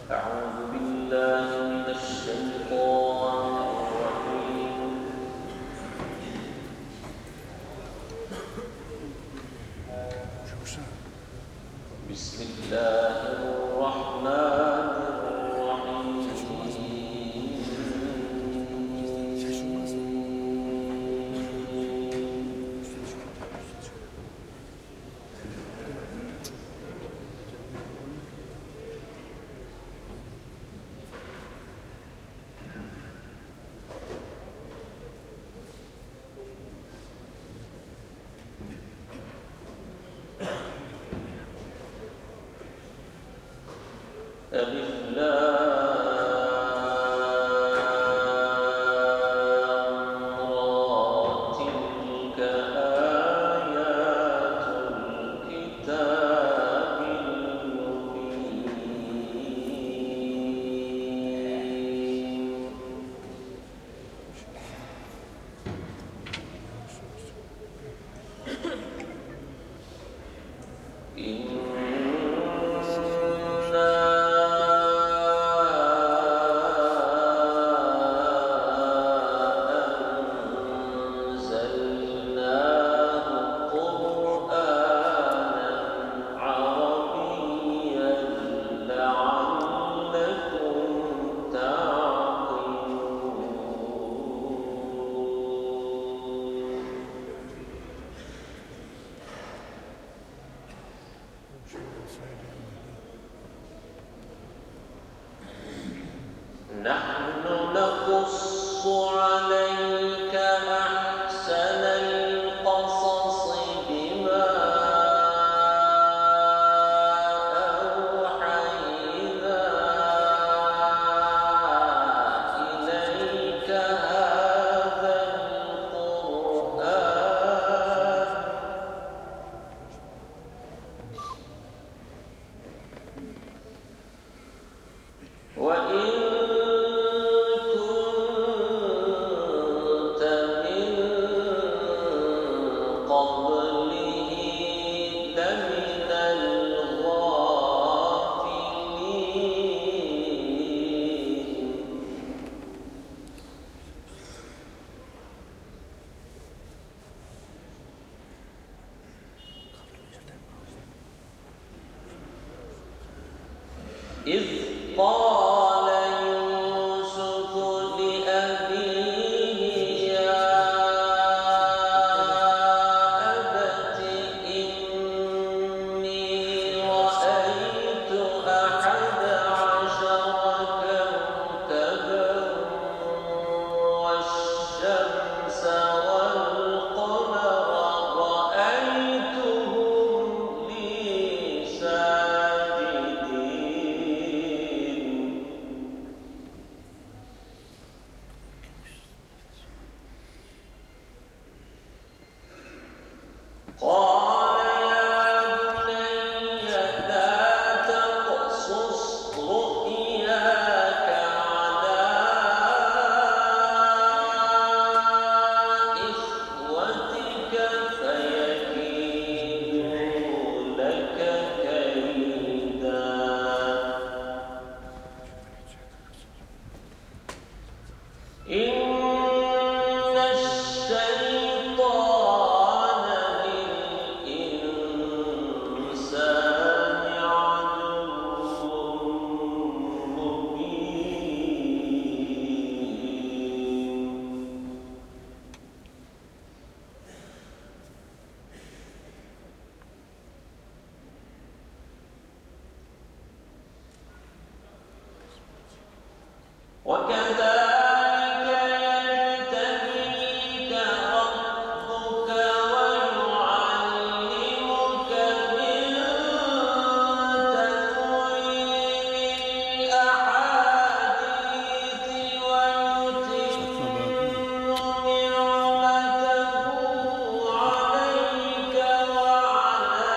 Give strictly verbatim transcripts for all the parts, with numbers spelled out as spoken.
أعوذ بالله من الشيطان الرجيم. بسم الله الرحمن الرحيم. ألف لام را تلك آيات الكتاب المبين. نحن نقص عليك أحسن القصص بما أوحينا إليك هذا القرآن وإن إذ قال يوسف لأبيه يا أبت إني رأيت أحد عشر كوكبا والشمس والقمر رأيتهم لي ساجدين. قال يا بني لا تقصص رؤياك على إخوتك فيكيدوا لك كيدا إن الشيطان للإنسان عدو مبين. وكذلك يجتبيك ربك ويعلمك من تأويل الأحاديث ويتم نعمته عليك وعلى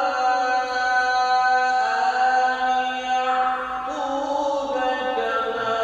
آل يعقوب كما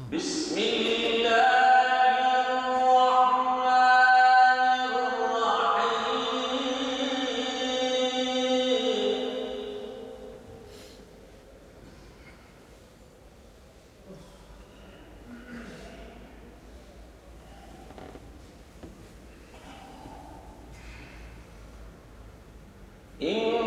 بسم الله الرحمن الرحيم إن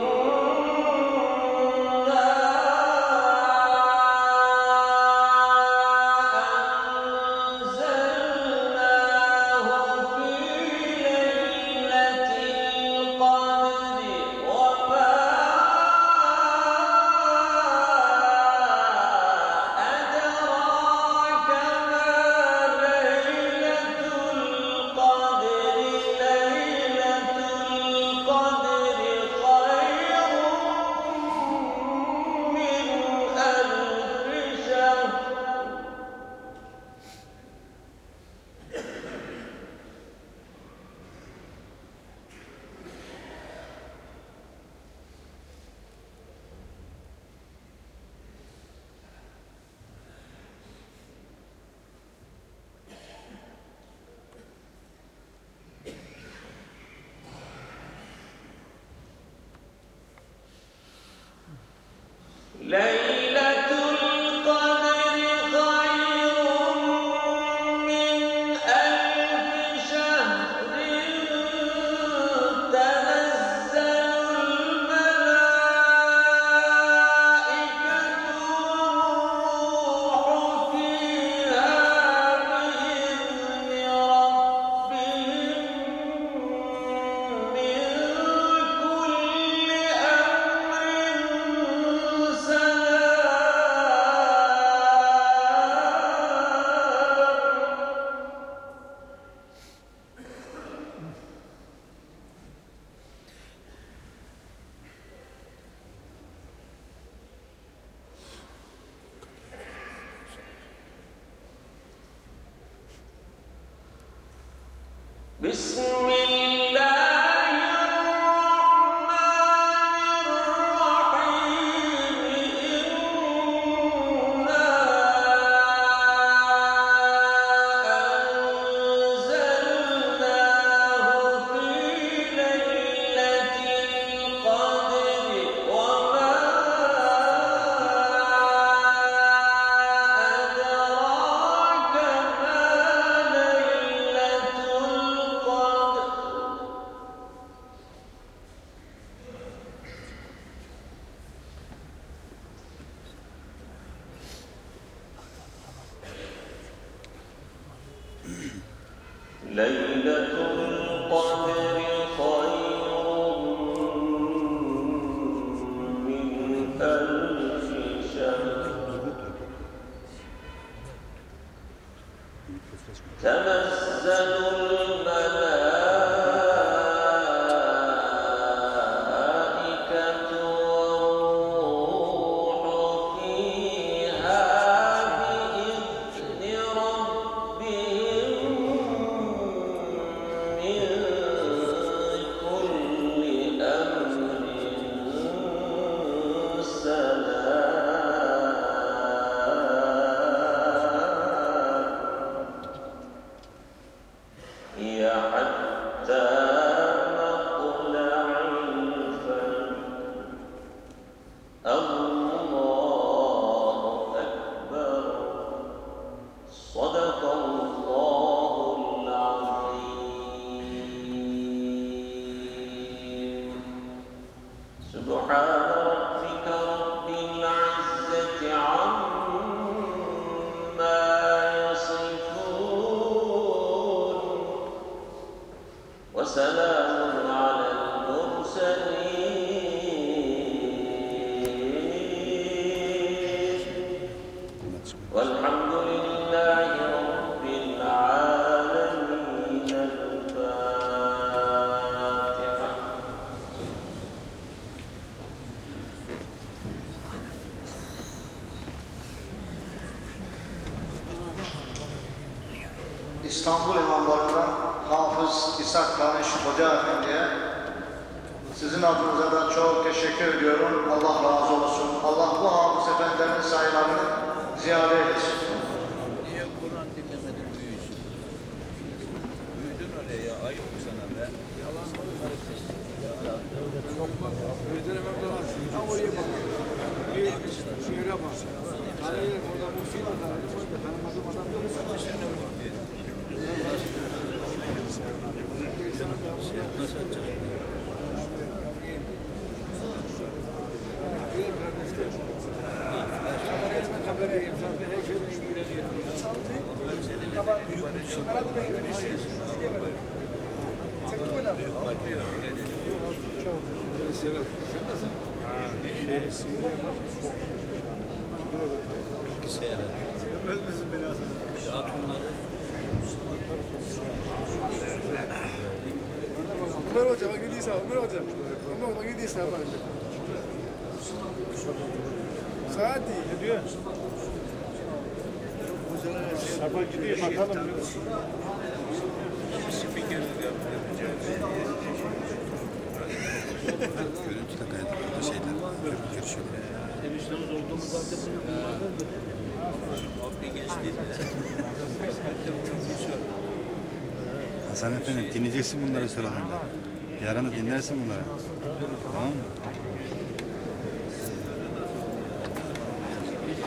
ليلة القدر خير من ألف شهر تنزل الملائكة والروح فيها بإذن ربهم من كل بسم الله الرحمن الرحيم إنا أنزلناه في ليلة القدر وما أدراك ما ليلة القدر ليلة القدر خير من ألف شهر تنزل الملائكة والروح فيها بإذن ربهم من كل أمر سلام هي حتى مطلع الفجر الله أكبر صدق الله العظيم سبحان ربك رب العزة عما يصفون وسلام على المرسلين والحمد لله رب العالمين الفاتحة İstanbul imamlarından Hafız İshak Tanış Hoca Efendi'ye sizin adınıza da çok teşekkür ediyorum. Allah razı olsun. Allah bu Hafız Efendilerin sayılarını ziyade etsin. Öldüremem dolan. Ha oraya bak. Bir şehre bak. Karayı orada bu film atardı. Tanımadığım adam yok. Ömer Hoca bak gidiyorsa, Ömer Hoca. Ömer Hoca gidiyorsa bak. Saat değil. Ne diyor? Sabah gidiyor bakalım. Görüntüde kaydediyor şeyler. Görüşüyor. Eniştemiz olduğumuz zaten bir gençliği. Hasan Efendi dinleyeceksin bunları sıralarında. Yarın da dinlersin bunları. Tamam mı?